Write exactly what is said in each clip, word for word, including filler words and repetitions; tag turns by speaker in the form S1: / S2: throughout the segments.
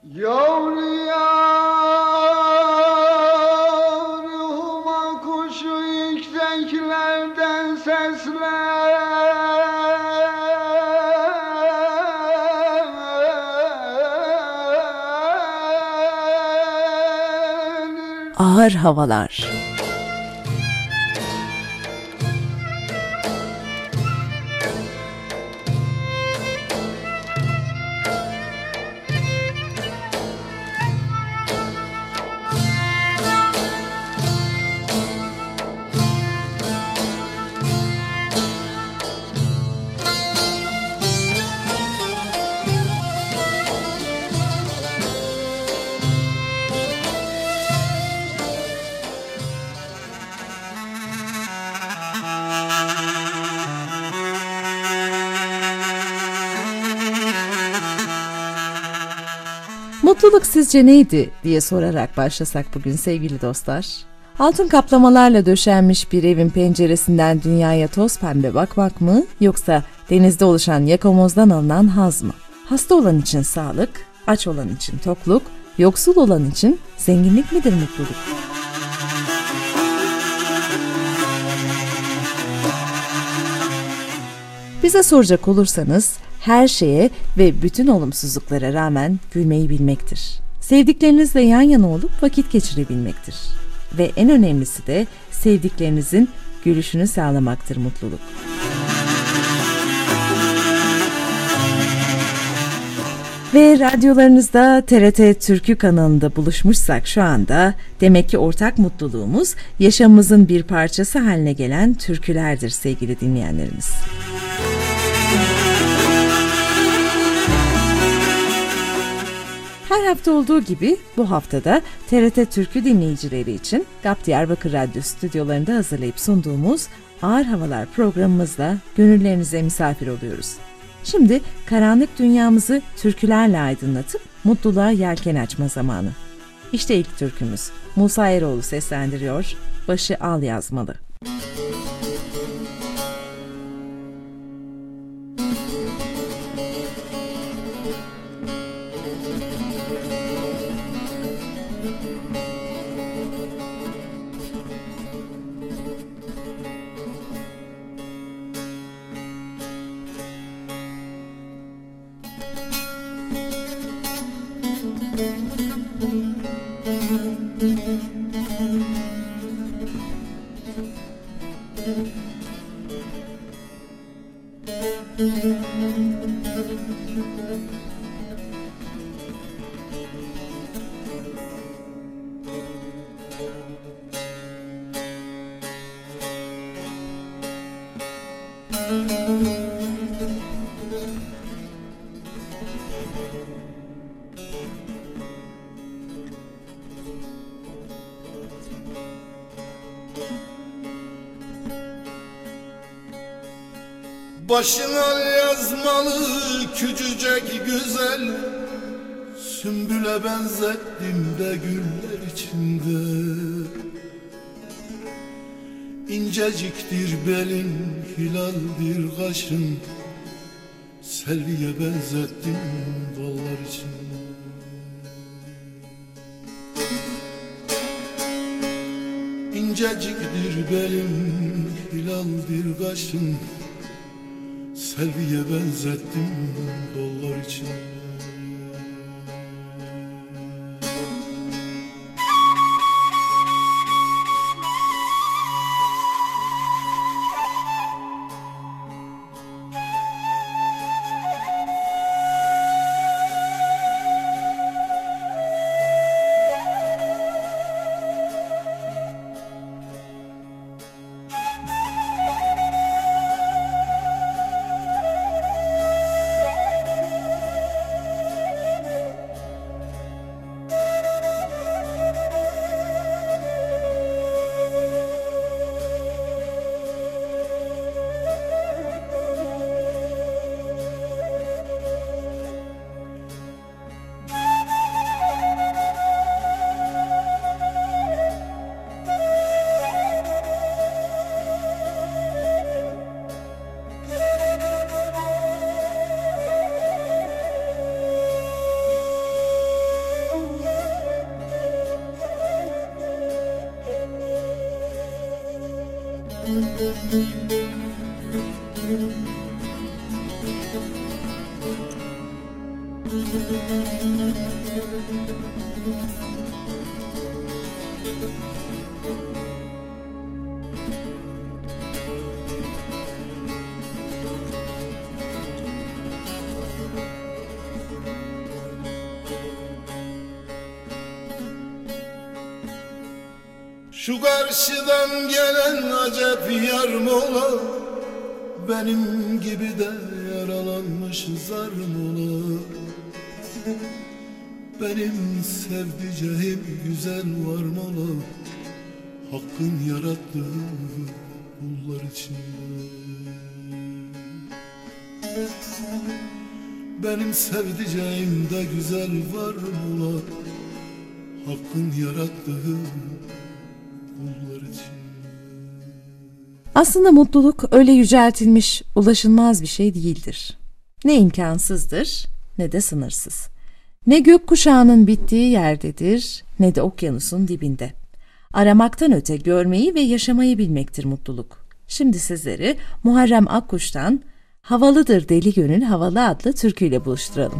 S1: Yavru yar, ruhuma kuşu yükseklerden seslenir.
S2: Ağır havalar. Mutluluk sizce neydi diye sorarak başlasak bugün sevgili dostlar. Altın kaplamalarla döşenmiş bir evin penceresinden dünyaya toz pembe bakmak mı, yoksa denizde oluşan yakamozdan alınan haz mı? Hasta olan için sağlık, aç olan için tokluk, yoksul olan için zenginlik midir mutluluk? Bize soracak olursanız, her şeye ve bütün olumsuzluklara rağmen gülmeyi bilmektir. Sevdiklerinizle yan yana olup vakit geçirebilmektir. Ve en önemlisi de sevdiklerinizin gülüşünü sağlamaktır mutluluk. Ve radyolarınızda T R T Türkü kanalında buluşmuşsak şu anda, demek ki ortak mutluluğumuz yaşamımızın bir parçası haline gelen türkülerdir sevgili dinleyenlerimiz. Her hafta olduğu gibi bu haftada T R T Türkü dinleyicileri için G A P Diyarbakır Radyo stüdyolarında hazırlayıp sunduğumuz Ağır Havalar programımızla gönüllerinize misafir oluyoruz. Şimdi karanlık dünyamızı türkülerle aydınlatıp mutluluğa yelken açma zamanı. İşte ilk türkümüz. Musa Eroğlu seslendiriyor, Başı Al Yazmalı.
S3: Başına yazmalı küçücek güzel, sümbüle benzettim de güller içinde. İnceciktir belin, hilaldir kaşın, selviye benzettim dallar içinde. İnceciktir belin, hilaldir kaşın, selviye benzettim dollar için. Şu karşıdan gelen acep yar mola, benim gibi de yaralanmış zar mola. Benim sevdiceğim güzel var mola, Hakkın yarattığı kullar içinde. Benim sevdiceğim de güzel var mola, Hakkın yarattığı kullar içinde.
S2: Aslında mutluluk öyle yüceltilmiş, ulaşılmaz bir şey değildir. Ne imkansızdır, ne de sınırsız. Ne gökkuşağının bittiği yerdedir, ne de okyanusun dibinde. Aramaktan öte görmeyi ve yaşamayı bilmektir mutluluk. Şimdi sizleri Muharrem Akkuş'tan "Havalıdır Deli Gönül Havalı" adlı türküyle buluşturalım.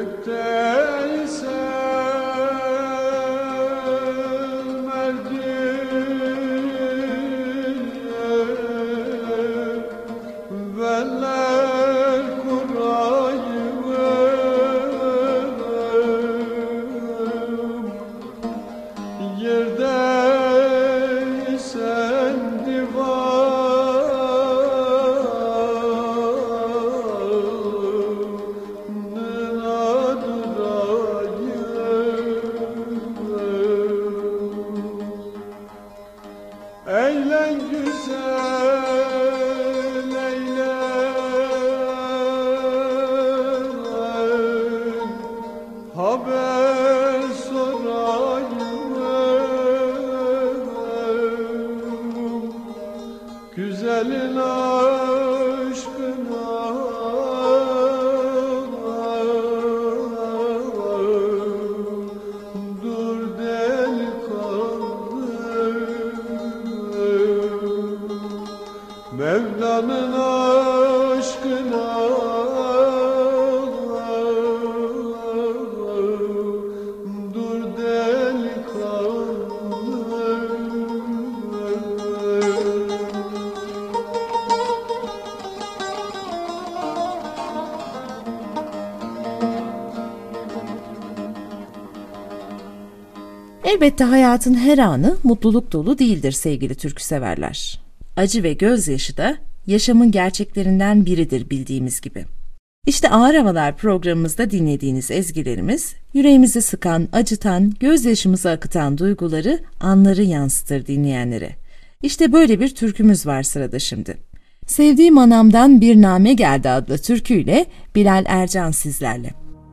S2: Elbette hayatın her anı mutluluk dolu değildir sevgili türküseverler. Acı ve gözyaşı da yaşamın gerçeklerinden biridir bildiğimiz gibi. İşte Ağır Havalar programımızda dinlediğiniz ezgilerimiz, yüreğimizi sıkan, acıtan, gözyaşımızı akıtan duyguları, anları yansıtır dinleyenlere. İşte böyle bir türkümüz var sırada şimdi. Sevdiğim Anamdan Bir Name Geldi adlı türküyle Bilal Ercan sizlerle.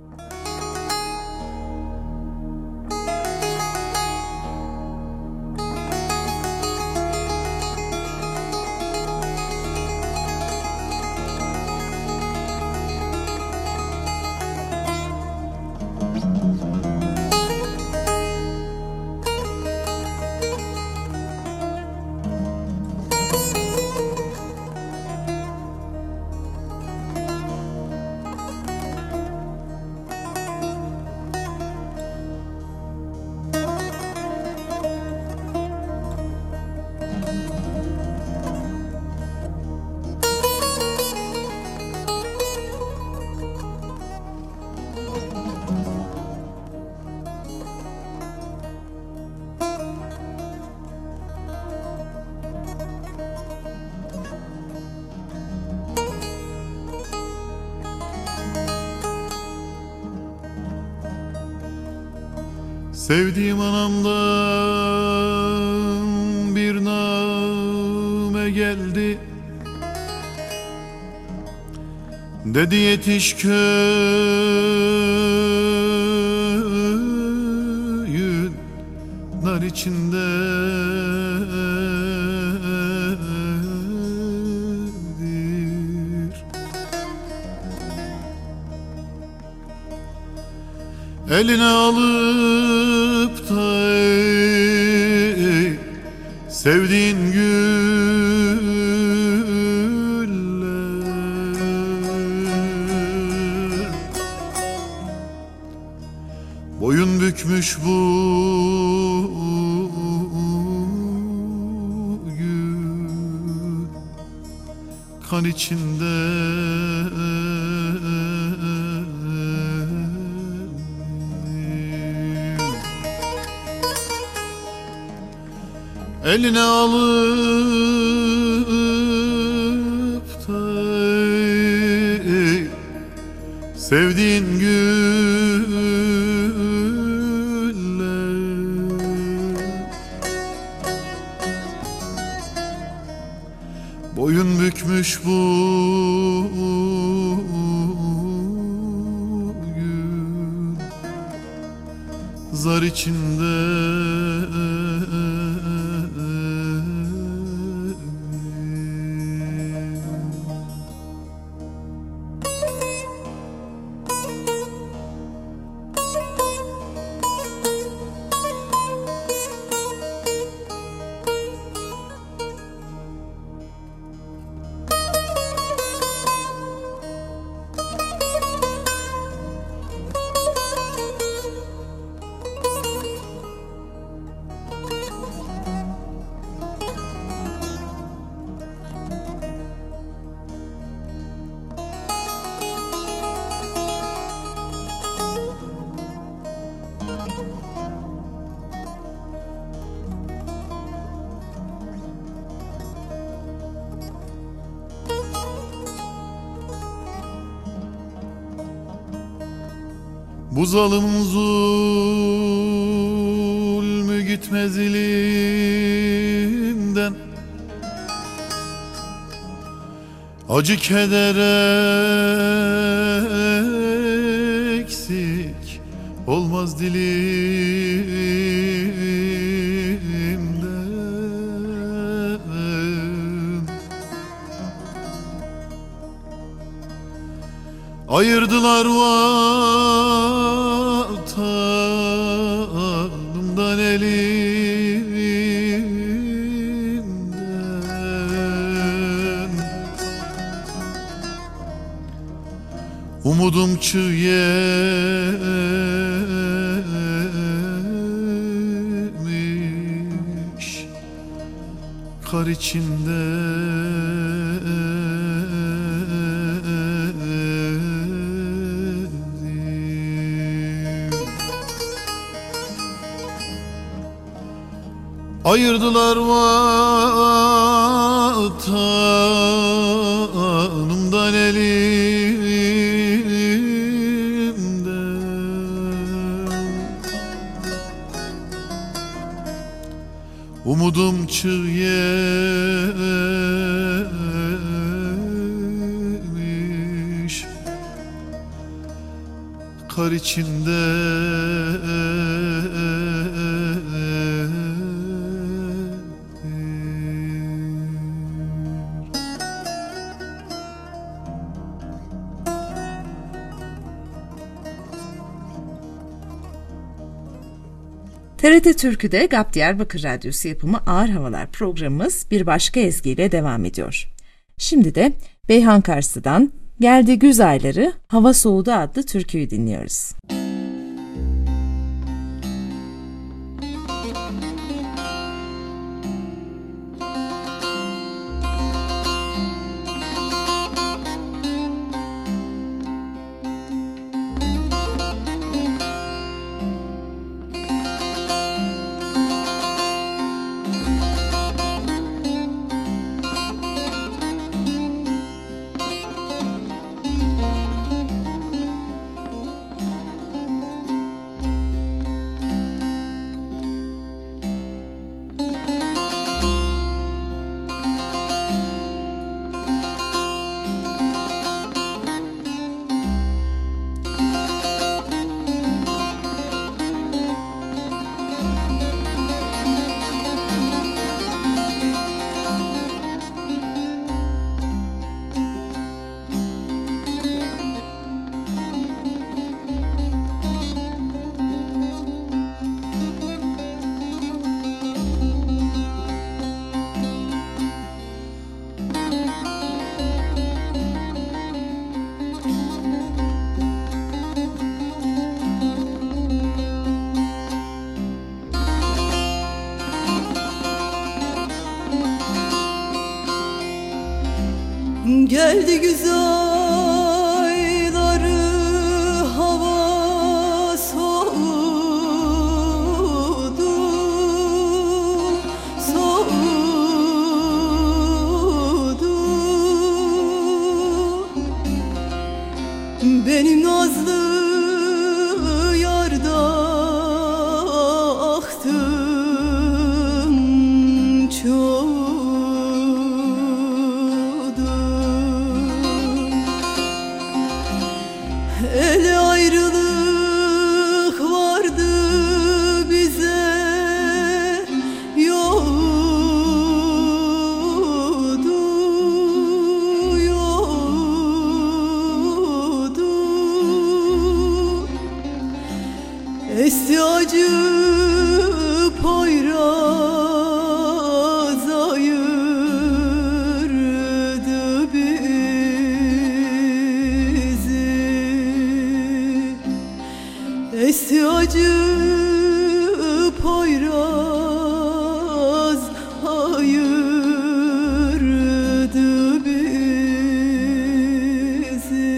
S3: Sevdiğim anamdan bir name geldi, dedi yetiş köyün nar içindedir. Eline alıp da sevdiğin güller boyun bükmüş bugün kan içinde. Eline alıp da sevdiğin güller boyun bükmüş bugün zar içinde. Bu zalim zulmü gitmez ilimden, acı keder eksik olmaz dilimden. Ayırdılar vatanımdan elimden. Umudum çığ yemiş kar içinde. Ayırdılar vatanımdan elimden. Umudum çığ yemiş kar içinde.
S2: T R T Türkü'de G A P Diyarbakır Radyosu yapımı Ağır Havalar programımız bir başka ezgiyle devam ediyor. Şimdi de Beyhan Karslı'dan Geldi Güz Ayları Hava Soğudu adlı türküyü dinliyoruz.
S4: Geldi güz ayları hava soğudu, soğudu. Benim nazlı yarda ahtım çok. Ele ayrılık vardı bize yoğdu, yoğdu. Esti acı Poyraz ayırdı bizi. Esti acı Poyraz ayırdı bizi.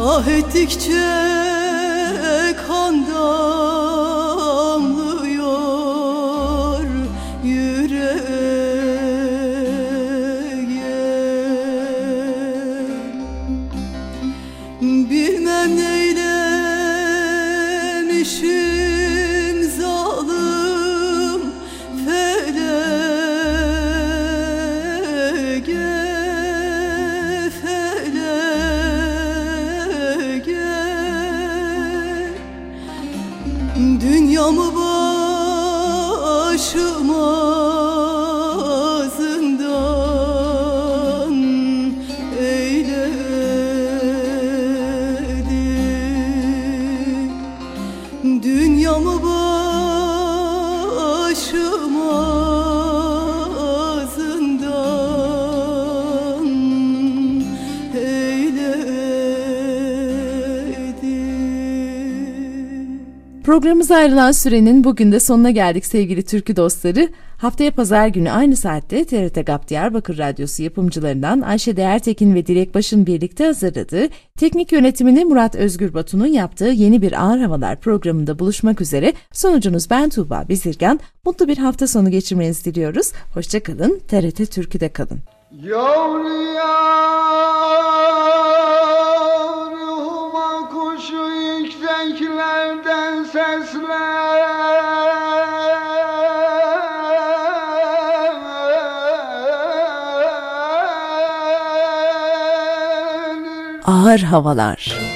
S4: Ah ettikçe kan damlıyor yüreğe. Bilmem neylemişim zalim felege, felege. Dünyamı başıma zindan eyledi. Dünyamı başıma zindan eyledi.
S2: Programımıza ayrılan sürenin bugün de sonuna geldik sevgili türkü dostları. Haftaya pazar günü aynı saatte T R T GAP Diyarbakır Radyosu yapımcılarından Ayşe Değertekin ve Dilek Baş'ın birlikte hazırladığı, teknik yönetimini Murat Özgür Batu'nun yaptığı Yeni Bir Ağır Havalar programında buluşmak üzere. Sonucunuz ben Tuğba Bezirgan. Mutlu bir hafta sonu geçirmenizi diliyoruz. Hoşça kalın, T R T Türkü'de kalın.
S1: Yavru yavruma kuşu yükseklerden seslenir.
S2: Ağır Havalar.